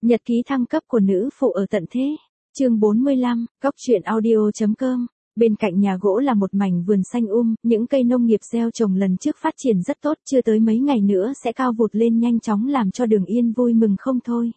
Nhật ký thăng cấp của nữ phụ ở tận thế. Chương 45, Cóc truyện audio.com. Bên cạnh nhà gỗ là một mảnh vườn xanh những cây nông nghiệp gieo trồng lần trước phát triển rất tốt, chưa tới mấy ngày nữa sẽ cao vụt lên nhanh chóng làm cho Đường Yên vui mừng không thôi.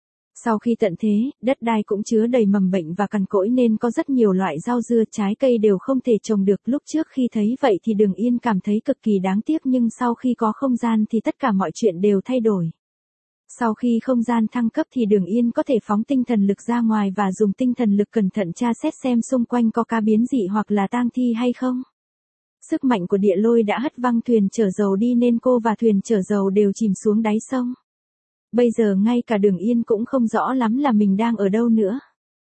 Sau khi tận thế, đất đai cũng chứa đầy mầm bệnh và cằn cỗi nên có rất nhiều loại rau dưa trái cây đều không thể trồng được. Lúc trước khi thấy vậy thì Đường Yên cảm thấy cực kỳ đáng tiếc, nhưng sau khi có không gian thì tất cả mọi chuyện đều thay đổi. Sau khi không gian thăng cấp thì Đường Yên có thể phóng tinh thần lực ra ngoài và dùng tinh thần lực cẩn thận tra xét xem xung quanh có cá biến dị hoặc là tang thi hay không. Sức mạnh của địa lôi đã hất văng thuyền chở dầu đi nên cô và thuyền chở dầu đều chìm xuống đáy sông. Bây giờ ngay cả Đường Yên cũng không rõ lắm là mình đang ở đâu nữa.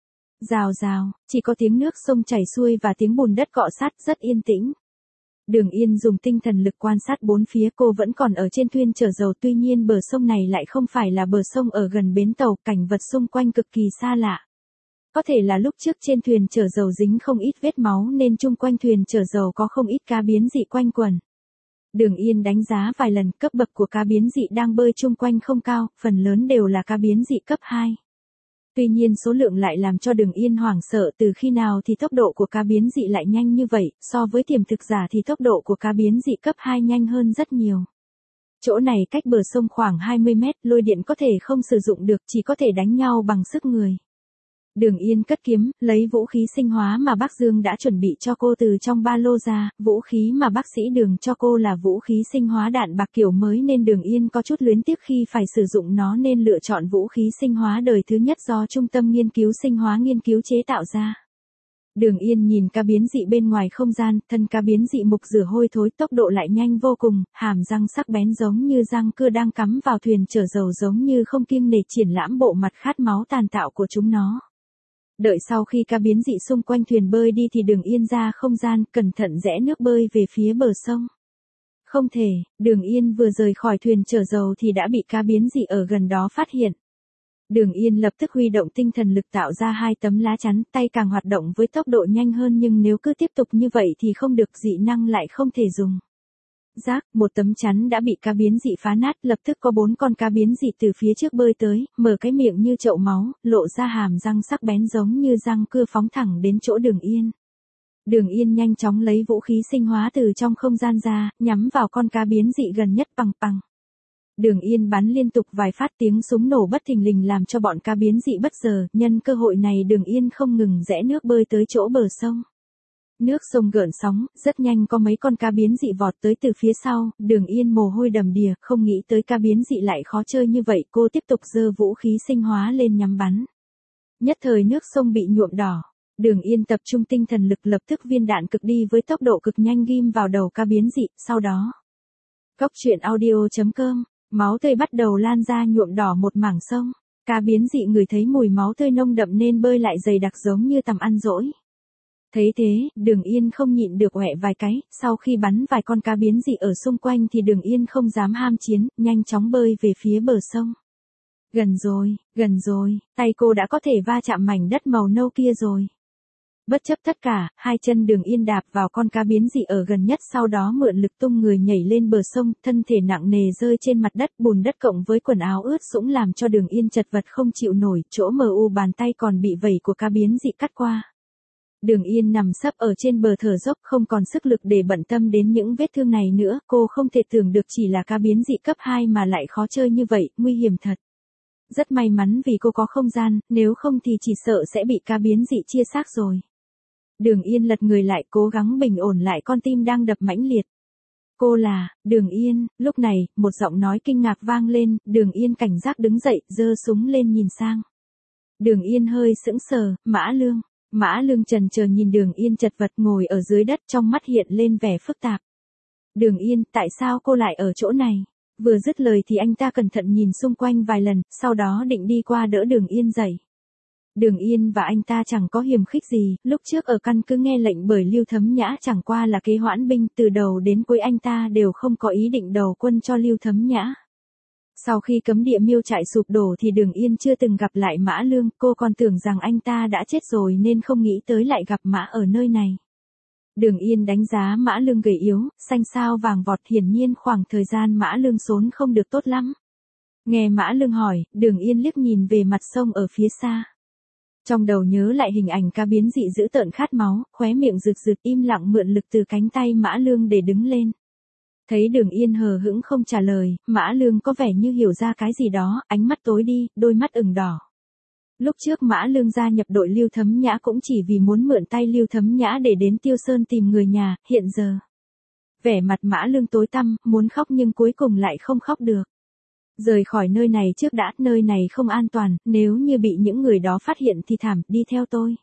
Rào rào, chỉ có tiếng nước sông chảy xuôi và tiếng bùn đất cọ sát, rất yên tĩnh. Đường Yên dùng tinh thần lực quan sát bốn phía, cô vẫn còn ở trên thuyền chở dầu, tuy nhiên bờ sông này lại không phải là bờ sông ở gần bến tàu, cảnh vật xung quanh cực kỳ xa lạ. Có thể là lúc trước trên thuyền chở dầu dính không ít vết máu nên chung quanh thuyền chở dầu có không ít cá biến dị quanh quẩn. Đường Yên đánh giá vài lần, cấp bậc của cá biến dị đang bơi chung quanh không cao, phần lớn đều là cá biến dị cấp 2. Tuy nhiên số lượng lại làm cho Đường Yên hoảng sợ, từ khi nào thì tốc độ của cá biến dị lại nhanh như vậy, so với tiềm thực giả thì tốc độ của cá biến dị cấp 2 nhanh hơn rất nhiều. Chỗ này cách bờ sông khoảng 20 mét, lôi điện có thể không sử dụng được, chỉ có thể đánh nhau bằng sức người. Đường Yên cất kiếm, lấy vũ khí sinh hóa mà bác Dương đã chuẩn bị cho cô từ trong ba lô ra. Vũ khí mà bác sĩ Đường cho cô là vũ khí sinh hóa đạn bạc kiểu mới nên Đường Yên có chút luyến tiếc khi phải sử dụng nó nên lựa chọn vũ khí sinh hóa đời thứ nhất do Trung tâm Nghiên cứu Sinh hóa nghiên cứu chế tạo ra. Đường Yên nhìn cá biến dị bên ngoài không gian, thân cá biến dị mục rửa hôi thối, tốc độ lại nhanh vô cùng, hàm răng sắc bén giống như răng cưa đang cắm vào thuyền chở dầu, giống như không kiêng nể triển lãm bộ mặt khát máu tàn tạo của chúng nó. Đợi sau khi cá biến dị xung quanh thuyền bơi đi thì Đường Yên ra không gian, cẩn thận rẽ nước bơi về phía bờ sông. Không thể, Đường Yên vừa rời khỏi thuyền chở dầu thì đã bị cá biến dị ở gần đó phát hiện. Đường Yên lập tức huy động tinh thần lực tạo ra 2 tấm lá chắn, tay càng hoạt động với tốc độ nhanh hơn, nhưng nếu cứ tiếp tục như vậy thì không được, dị năng lại không thể dùng. Rác, một tấm chắn đã bị cá biến dị phá nát, lập tức có 4 con cá biến dị từ phía trước bơi tới, mở cái miệng như chậu máu, lộ ra hàm răng sắc bén giống như răng cưa phóng thẳng đến chỗ Đường Yên. Đường Yên nhanh chóng lấy vũ khí sinh hóa từ trong không gian ra, nhắm vào con cá biến dị gần nhất. Pằng pằng. Đường Yên bắn liên tục vài phát, tiếng súng nổ bất thình lình làm cho bọn cá biến dị bất ngờ, nhân cơ hội này Đường Yên không ngừng rẽ nước bơi tới chỗ bờ sông. Nước sông gợn sóng, rất nhanh có mấy con cá biến dị vọt tới từ phía sau, Đường Yên mồ hôi đầm đìa, không nghĩ tới cá biến dị lại khó chơi như vậy, cô tiếp tục giơ vũ khí sinh hóa lên nhắm bắn. Nhất thời nước sông bị nhuộm đỏ, Đường Yên tập trung tinh thần lực, lập tức viên đạn cực đi với tốc độ cực nhanh ghim vào đầu cá biến dị, sau đó. Cóc truyện audio.com, máu tươi bắt đầu lan ra nhuộm đỏ một mảng sông, cá biến dị ngửi thấy mùi máu tươi nông đậm nên bơi lại dày đặc giống như tầm ăn dỗi. Thấy thế, Đường Yên không nhịn được oẹ vài cái, sau khi bắn vài con cá biến dị ở xung quanh thì Đường Yên không dám ham chiến, nhanh chóng bơi về phía bờ sông. Gần rồi, tay cô đã có thể va chạm mảnh đất màu nâu kia rồi. Bất chấp tất cả, 2 chân Đường Yên đạp vào con cá biến dị ở gần nhất, sau đó mượn lực tung người nhảy lên bờ sông, thân thể nặng nề rơi trên mặt đất, bùn đất cộng với quần áo ướt sũng làm cho Đường Yên chật vật không chịu nổi, chỗ bàn tay còn bị vẩy của cá biến dị cắt qua. Đường Yên nằm sấp ở trên bờ thở dốc, không còn sức lực để bận tâm đến những vết thương này nữa, cô không thể tưởng được chỉ là cá biến dị cấp 2 mà lại khó chơi như vậy, nguy hiểm thật. Rất may mắn vì cô có không gian, nếu không thì chỉ sợ sẽ bị cá biến dị chia xác rồi. Đường Yên lật người lại, cố gắng bình ổn lại con tim đang đập mãnh liệt. Cô là, Đường Yên. Lúc này, một giọng nói kinh ngạc vang lên, Đường Yên cảnh giác đứng dậy, giơ súng lên nhìn sang. Đường Yên hơi sững sờ, Mã Lương chần chờ nhìn Đường Yên chật vật ngồi ở dưới đất, trong mắt hiện lên vẻ phức tạp. Đường Yên, tại sao cô lại ở chỗ này? Vừa dứt lời thì anh ta cẩn thận nhìn xung quanh vài lần, sau đó định đi qua đỡ Đường Yên dậy. Đường Yên và anh ta chẳng có hiềm khích gì, lúc trước ở căn cứ nghe lệnh bởi Lưu Thấm Nhã chẳng qua là kế hoãn binh, từ đầu đến cuối anh ta đều không có ý định đầu quân cho Lưu Thấm Nhã. Sau khi cấm địa miêu trại sụp đổ thì Đường Yên chưa từng gặp lại Mã Lương, cô còn tưởng rằng anh ta đã chết rồi nên không nghĩ tới lại gặp Mã ở nơi này. Đường Yên đánh giá Mã Lương gầy yếu, xanh xao vàng vọt, hiển nhiên khoảng thời gian Mã Lương xốn không được tốt lắm. Nghe Mã Lương hỏi, Đường Yên liếc nhìn về mặt sông ở phía xa. Trong đầu nhớ lại hình ảnh cá biến dị dữ tợn khát máu, khóe miệng rực rực im lặng mượn lực từ cánh tay Mã Lương để đứng lên. Thấy Đường Yên hờ hững không trả lời, Mã Lương có vẻ như hiểu ra cái gì đó, ánh mắt tối đi, đôi mắt ửng đỏ. Lúc trước Mã Lương gia nhập đội Lưu Thấm Nhã cũng chỉ vì muốn mượn tay Lưu Thấm Nhã để đến Tiêu Sơn tìm người nhà, hiện giờ. Vẻ mặt Mã Lương tối tăm, muốn khóc nhưng cuối cùng lại không khóc được. Rời khỏi nơi này trước đã, nơi này không an toàn, nếu như bị những người đó phát hiện thì thảm, đi theo tôi.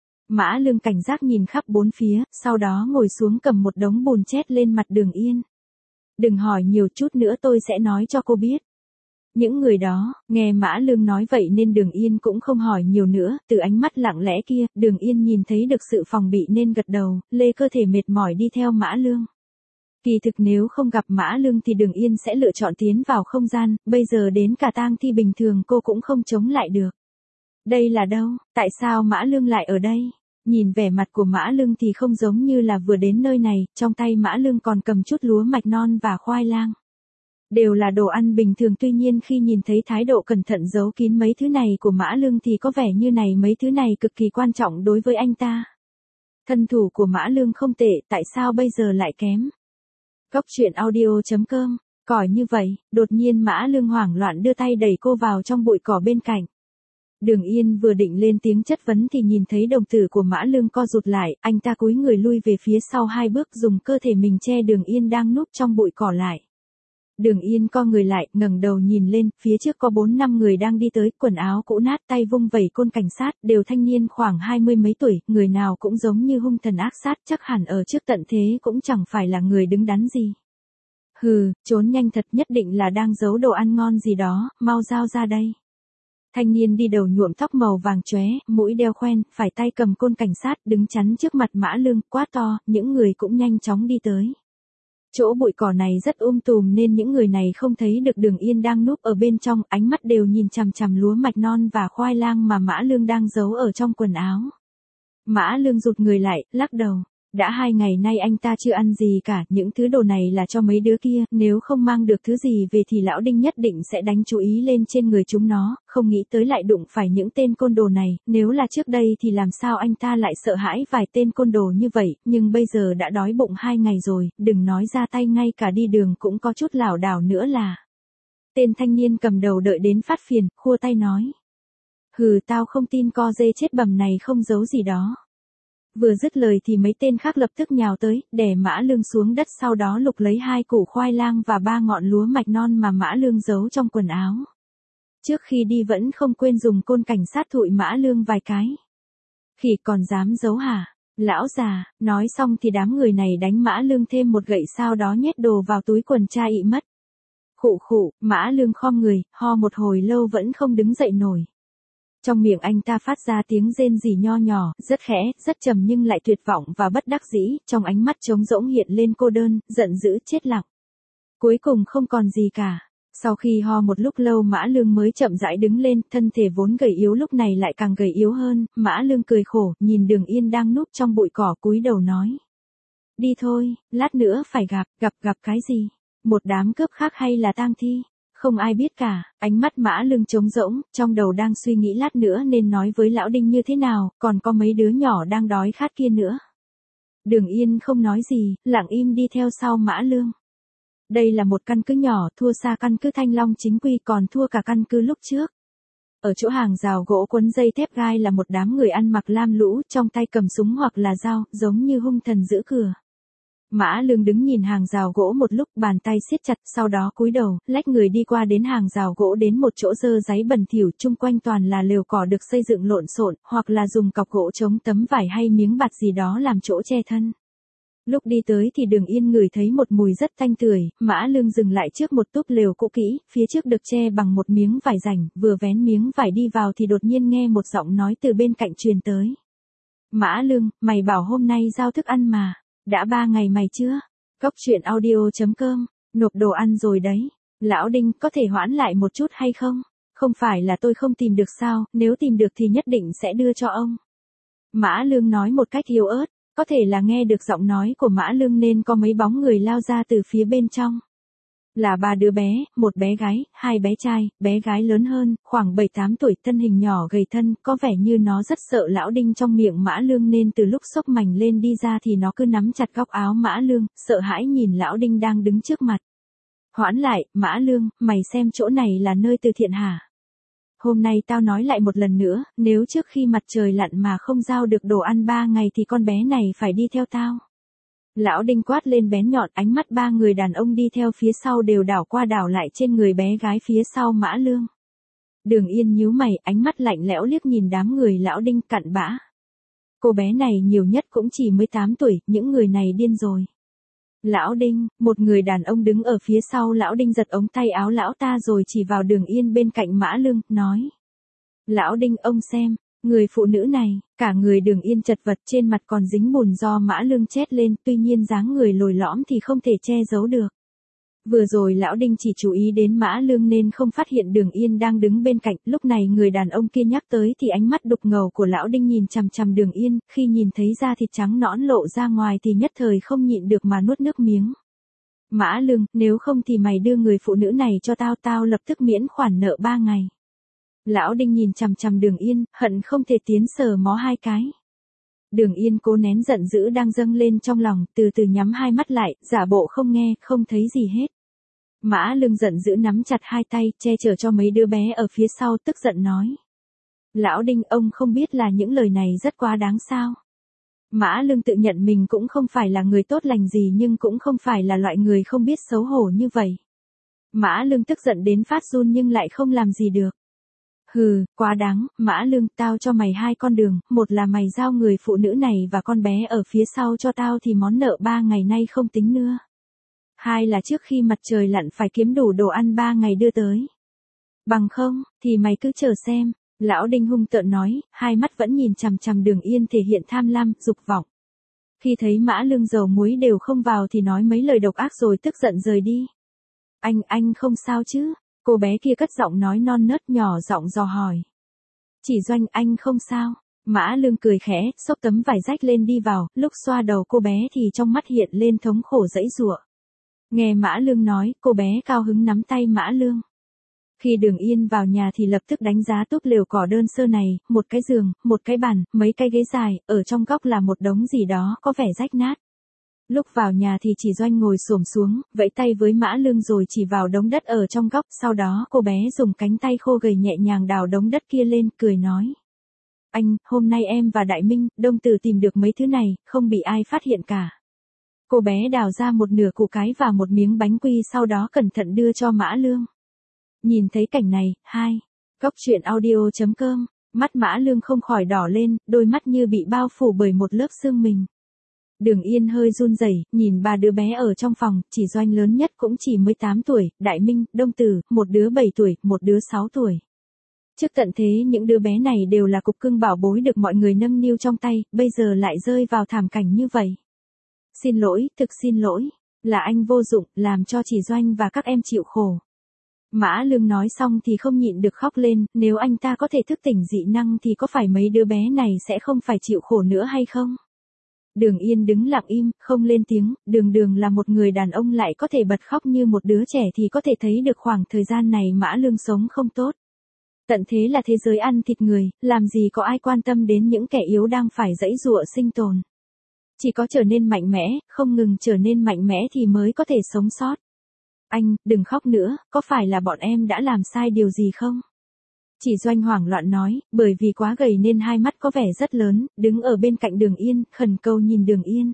Mã Lương cảnh giác nhìn khắp bốn phía, sau đó ngồi xuống cầm một đống bùn chét lên mặt Đường Yên. Đừng hỏi nhiều, chút nữa tôi sẽ nói cho cô biết. Những người đó, nghe Mã Lương nói vậy nên Đường Yên cũng không hỏi nhiều nữa, từ ánh mắt lặng lẽ kia, Đường Yên nhìn thấy được sự phòng bị nên gật đầu, lê cơ thể mệt mỏi đi theo Mã Lương. Kỳ thực nếu không gặp Mã Lương thì Đường Yên sẽ lựa chọn tiến vào không gian, bây giờ đến cả tang thi bình thường cô cũng không chống lại được. Đây là đâu, tại sao Mã Lương lại ở đây? Nhìn vẻ mặt của Mã Lương thì không giống như là vừa đến nơi này, trong tay Mã Lương còn cầm chút lúa mạch non và khoai lang. Đều là đồ ăn bình thường, tuy nhiên khi nhìn thấy thái độ cẩn thận giấu kín mấy thứ này của Mã Lương thì có vẻ như này mấy thứ này cực kỳ quan trọng đối với anh ta. Thân thủ của Mã Lương không tệ, tại sao bây giờ lại kém? Cóc truyện audio.com, còi như vậy, đột nhiên Mã Lương hoảng loạn đưa tay đẩy cô vào trong bụi cỏ bên cạnh. Đường Yên vừa định lên tiếng chất vấn thì nhìn thấy đồng tử của Mã Lương co rụt lại, anh ta cúi người lui về phía sau 2 bước dùng cơ thể mình che Đường Yên đang núp trong bụi cỏ lại. Đường Yên co người lại, ngẩng đầu nhìn lên, phía trước có 4-5 người đang đi tới, quần áo cũ nát, tay vung vẩy côn cảnh sát, đều thanh niên khoảng 20 mấy tuổi, người nào cũng giống như hung thần ác sát, chắc hẳn ở trước tận thế cũng chẳng phải là người đứng đắn gì. Hừ, trốn nhanh thật, nhất định là đang giấu đồ ăn ngon gì đó, mau giao ra đây. Thanh niên đi đầu nhuộm tóc màu vàng chóe, mũi đeo khoen, phải tay cầm côn cảnh sát, đứng chắn trước mặt Mã Lương, quát to, những người cũng nhanh chóng đi tới. Chỗ bụi cỏ này rất tùm nên những người này không thấy được Đường Yên đang núp ở bên trong, ánh mắt đều nhìn chằm chằm lúa mạch non và khoai lang mà Mã Lương đang giấu ở trong quần áo. Mã Lương rụt người lại, lắc đầu. Đã 2 ngày nay anh ta chưa ăn gì cả, những thứ đồ này là cho mấy đứa kia, nếu không mang được thứ gì về thì lão Đinh nhất định sẽ đánh chú ý lên trên người chúng nó, không nghĩ tới lại đụng phải những tên côn đồ này, nếu là trước đây thì làm sao anh ta lại sợ hãi vài tên côn đồ như vậy, nhưng bây giờ đã đói bụng 2 ngày rồi, đừng nói ra tay, ngay cả đi đường cũng có chút lảo đảo nữa là. Tên thanh niên cầm đầu đợi đến phát phiền, khua tay nói. Hừ, tao không tin co dê chết bầm này không giấu gì đó. Vừa dứt lời thì mấy tên khác lập tức nhào tới, đè Mã Lương xuống đất, sau đó lục lấy 2 củ khoai lang và 3 ngọn lúa mạch non mà Mã Lương giấu trong quần áo. Trước khi đi vẫn không quên dùng côn cảnh sát thụi Mã Lương vài cái. Khỉ còn dám giấu hả? Lão già, nói xong thì đám người này đánh Mã Lương thêm một gậy, sau đó nhét đồ vào túi quần cha ị mất. Khụ khụ, Mã Lương khom người, ho một hồi lâu vẫn không đứng dậy nổi. Trong miệng anh ta phát ra tiếng rên rỉ nho nhỏ, rất khẽ, rất trầm nhưng lại tuyệt vọng và bất đắc dĩ, trong ánh mắt trống rỗng hiện lên cô đơn, giận dữ, chết lặng. Cuối cùng không còn gì cả. Sau khi ho một lúc lâu Mã Lương mới chậm rãi đứng lên, thân thể vốn gầy yếu lúc này lại càng gầy yếu hơn, Mã Lương cười khổ, nhìn Đường Yên đang núp trong bụi cỏ cúi đầu nói. Đi thôi, lát nữa phải gặp cái gì? Một đám cướp khác hay là tang thi? Không ai biết cả, ánh mắt Mã Lương trống rỗng, trong đầu đang suy nghĩ lát nữa nên nói với lão Đinh như thế nào, còn có mấy đứa nhỏ đang đói khát kia nữa. Đường Yên không nói gì, lặng im đi theo sau Mã Lương. Đây là một căn cứ nhỏ, thua xa căn cứ Thanh Long chính quy, còn thua cả căn cứ lúc trước. Ở chỗ hàng rào gỗ quấn dây thép gai là một đám người ăn mặc lam lũ, trong tay cầm súng hoặc là dao, giống như hung thần giữ cửa. Mã Lương đứng nhìn hàng rào gỗ một lúc, bàn tay siết chặt, sau đó cúi đầu, lách người đi qua đến hàng rào gỗ, đến một chỗ dơ giấy bẩn thỉu, chung quanh toàn là lều cỏ được xây dựng lộn xộn, hoặc là dùng cọc gỗ chống tấm vải hay miếng bạt gì đó làm chỗ che thân. Lúc đi tới thì Đường Yên ngửi thấy một mùi rất tanh tưởi, Mã Lương dừng lại trước một túp lều cũ kỹ, phía trước được che bằng một miếng vải rảnh, vừa vén miếng vải đi vào thì đột nhiên nghe một giọng nói từ bên cạnh truyền tới. Mã Lương, mày bảo hôm nay giao thức ăn mà. Đã 3 ngày mày chưa? Cóc truyện audio.com, nộp đồ ăn rồi đấy. Lão Đinh, có thể hoãn lại một chút hay không? Không phải là tôi không tìm được sao, nếu tìm được thì nhất định sẽ đưa cho ông. Mã Lương nói một cách yếu ớt, có thể là nghe được giọng nói của Mã Lương nên có mấy bóng người lao ra từ phía bên trong. Là 3 đứa bé, một bé gái, 2 bé trai, bé gái lớn hơn, khoảng 7-8 tuổi, thân hình nhỏ gầy thân, có vẻ như nó rất sợ Lão Đinh trong miệng Mã Lương nên từ lúc xốc mành lên đi ra thì nó cứ nắm chặt góc áo Mã Lương, sợ hãi nhìn Lão Đinh đang đứng trước mặt. Hoãn lại, Mã Lương, mày xem chỗ này là nơi từ thiện hả? Hôm nay tao nói lại một lần nữa, nếu trước khi mặt trời lặn mà không giao được đồ ăn 3 ngày thì con bé này phải đi theo tao. Lão Đinh quát lên bén nhọn, ánh mắt 3 người đàn ông đi theo phía sau đều đảo qua đảo lại trên người bé gái phía sau Mã Lương. Đường Yên nhíu mày, ánh mắt lạnh lẽo liếc nhìn đám người Lão Đinh cặn bã. Cô bé này nhiều nhất cũng chỉ 18 tuổi, những người này điên rồi. Lão Đinh, một người đàn ông đứng ở phía sau Lão Đinh giật ống tay áo lão ta rồi chỉ vào Đường Yên bên cạnh Mã Lương, nói. Lão Đinh ông xem, người phụ nữ này, cả người Đường Yên chật vật trên mặt còn dính bùn do Mã Lương chét lên, tuy nhiên dáng người lồi lõm thì không thể che giấu được. Vừa rồi Lão Đinh chỉ chú ý đến Mã Lương nên không phát hiện Đường Yên đang đứng bên cạnh, lúc này người đàn ông kia nhắc tới thì ánh mắt đục ngầu của Lão Đinh nhìn chằm chằm Đường Yên, khi nhìn thấy da thịt trắng nõn lộ ra ngoài thì nhất thời không nhịn được mà nuốt nước miếng. Mã Lương, nếu không thì mày đưa người phụ nữ này cho tao, tao lập tức miễn khoản nợ 3 ngày. Lão Đinh nhìn chằm chằm Đường Yên, hận không thể tiến sờ mó 2 cái. Đường Yên cố nén giận dữ đang dâng lên trong lòng, từ từ nhắm 2 mắt lại, giả bộ không nghe, không thấy gì hết. Mã Lương giận dữ nắm chặt 2 tay, che chở cho mấy đứa bé ở phía sau, tức giận nói. Lão Đinh, ông không biết là những lời này rất quá đáng sao? Mã Lương tự nhận mình cũng không phải là người tốt lành gì nhưng cũng không phải là loại người không biết xấu hổ như vậy. Mã Lương tức giận đến phát run nhưng lại không làm gì được. Hừ, quá đáng, Mã Lương, tao cho mày 2 con đường, một là mày giao người phụ nữ này và con bé ở phía sau cho tao thì món nợ 3 ngày nay không tính nữa. 2 là trước khi mặt trời lặn phải kiếm đủ đồ ăn 3 ngày đưa tới. Bằng không, thì mày cứ chờ xem, Lão Đinh hung tợn nói, 2 mắt vẫn nhìn chằm chằm Đường Yên thể hiện tham lam, dục vọng. Khi thấy Mã Lương dầu muối đều không vào thì nói mấy lời độc ác rồi tức giận rời đi. Anh không sao chứ? Cô bé kia cất giọng nói non nớt nhỏ giọng dò hỏi. Chỉ Doanh, anh không sao. Mã Lương cười khẽ, xốc tấm vải rách lên đi vào, lúc xoa đầu cô bé thì trong mắt hiện lên thống khổ dãy giụa. Nghe Mã Lương nói, cô bé cao hứng nắm tay Mã Lương. Khi Đường Yên vào nhà thì lập tức đánh giá túp lều cỏ đơn sơ này, một cái giường, một cái bàn, mấy cái ghế dài, ở trong góc là một đống gì đó có vẻ rách nát. Lúc vào nhà thì Chỉ Doanh ngồi xổm xuống, vẫy tay với Mã Lương rồi chỉ vào đống đất ở trong góc, sau đó cô bé dùng cánh tay khô gầy nhẹ nhàng đào đống đất kia lên, cười nói. Anh, hôm nay em và Đại Minh, Đông Tử tìm được mấy thứ này, không bị ai phát hiện cả. Cô bé đào ra một nửa củ cái và một miếng bánh quy sau đó cẩn thận đưa cho Mã Lương. Nhìn thấy cảnh này, Góc truyện audio.com, mắt Mã Lương không khỏi đỏ lên, đôi mắt như bị bao phủ bởi một lớp sương mình. Đường Yên hơi run rẩy, nhìn 3 đứa bé ở trong phòng, Chỉ Doanh lớn nhất cũng chỉ 18 tuổi, Đại Minh, Đông Tử, một đứa 7 tuổi, một đứa 6 tuổi. Trước tận thế những đứa bé này đều là cục cưng bảo bối được mọi người nâng niu trong tay, bây giờ lại rơi vào thảm cảnh như vậy. Xin lỗi, thực xin lỗi, là anh vô dụng, làm cho Chỉ Doanh và các em chịu khổ. Mã Lương nói xong thì không nhịn được khóc lên, nếu anh ta có thể thức tỉnh dị năng thì có phải mấy đứa bé này sẽ không phải chịu khổ nữa hay không? Đường Yên đứng lặng im, không lên tiếng, Đường là một người đàn ông lại có thể bật khóc như một đứa trẻ thì có thể thấy được khoảng thời gian này Mã Lương sống không tốt. Tận thế là thế giới ăn thịt người, làm gì có ai quan tâm đến những kẻ yếu đang phải giãy giụa sinh tồn. Chỉ có trở nên mạnh mẽ, không ngừng trở nên mạnh mẽ thì mới có thể sống sót. Anh, đừng khóc nữa, có phải là bọn em đã làm sai điều gì không? Chỉ Doanh hoảng loạn nói, bởi vì quá gầy nên 2 mắt có vẻ rất lớn, đứng ở bên cạnh Đường Yên, khẩn cầu nhìn Đường Yên.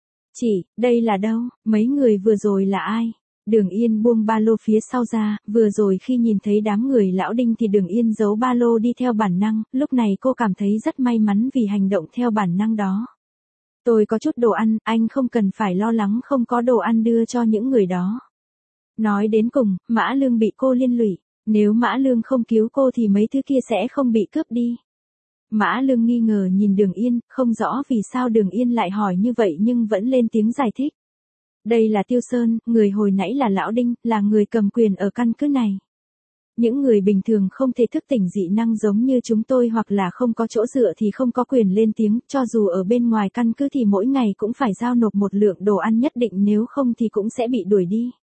Đây là đâu, mấy người vừa rồi là ai? Đường Yên buông ba lô phía sau ra, vừa rồi khi nhìn thấy đám người Lão Đinh thì Đường Yên giấu ba lô đi theo bản năng, lúc này cô cảm thấy rất may mắn vì hành động theo bản năng đó. Tôi có chút đồ ăn, anh không cần phải lo lắng không có đồ ăn đưa cho những người đó. Nói đến cùng, Mã Lương bị cô liên lụy, nếu Mã Lương không cứu cô thì mấy thứ kia sẽ không bị cướp đi. Mã Lương nghi ngờ nhìn Đường Yên, không rõ vì sao Đường Yên lại hỏi như vậy nhưng vẫn lên tiếng giải thích. Đây là Tiêu Sơn, người hồi nãy là Lão Đinh, là người cầm quyền ở căn cứ này. Những người bình thường không thể thức tỉnh dị năng giống như chúng tôi hoặc là không có chỗ dựa thì không có quyền lên tiếng, cho dù ở bên ngoài căn cứ thì mỗi ngày cũng phải giao nộp một lượng đồ ăn nhất định nếu không thì cũng sẽ bị đuổi đi.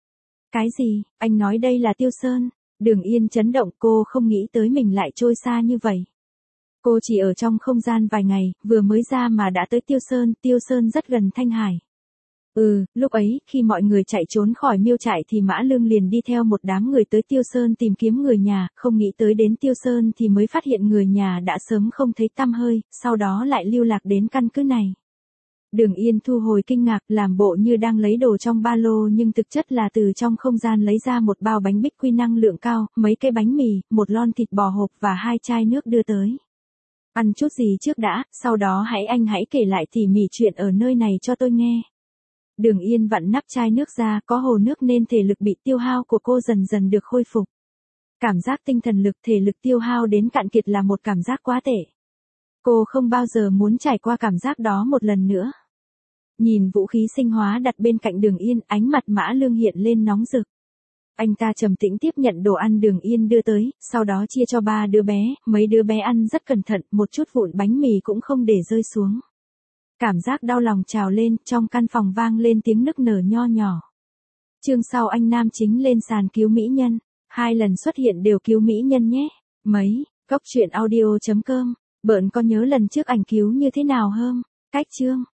Cái gì, anh nói đây là Tiêu Sơn? Đường Yên chấn động, cô không nghĩ tới mình lại trôi xa như vậy. Cô chỉ ở trong không gian vài ngày, vừa mới ra mà đã tới Tiêu Sơn rất gần Thanh Hải. Lúc ấy, khi mọi người chạy trốn khỏi miêu trại thì Mã Lương liền đi theo một đám người tới Tiêu Sơn tìm kiếm người nhà, không nghĩ tới đến Tiêu Sơn thì mới phát hiện người nhà đã sớm không thấy tăm hơi, sau đó lại lưu lạc đến căn cứ này. Đường Yên thu hồi kinh ngạc, làm bộ như đang lấy đồ trong ba lô nhưng thực chất là từ trong không gian lấy ra một bao bánh bích quy năng lượng cao, mấy cái bánh mì, một lon thịt bò hộp và 2 chai nước đưa tới. Ăn chút gì trước đã, sau đó anh hãy kể lại tỉ mỉ chuyện ở nơi này cho tôi nghe. Đường Yên vặn nắp chai nước ra, có hồ nước nên thể lực bị tiêu hao của cô dần dần được khôi phục. Cảm giác tinh thần lực thể lực tiêu hao đến cạn kiệt là một cảm giác quá tệ. Cô không bao giờ muốn trải qua cảm giác đó một lần nữa. Nhìn vũ khí sinh hóa đặt bên cạnh Đường Yên, ánh mặt Mã Lương hiện lên nóng rực. Anh ta trầm tĩnh tiếp nhận đồ ăn Đường Yên đưa tới, sau đó chia cho 3 đứa bé, mấy đứa bé ăn rất cẩn thận, một chút vụn bánh mì cũng không để rơi xuống. Cảm giác đau lòng trào lên, trong căn phòng vang lên tiếng nức nở nho nhỏ. Chương sau anh nam chính lên sàn cứu mỹ nhân, 2 lần xuất hiện đều cứu mỹ nhân nhé. Mấy, cốc truyện audio.com, bợn có nhớ lần trước ảnh cứu như thế nào không? Cách chương.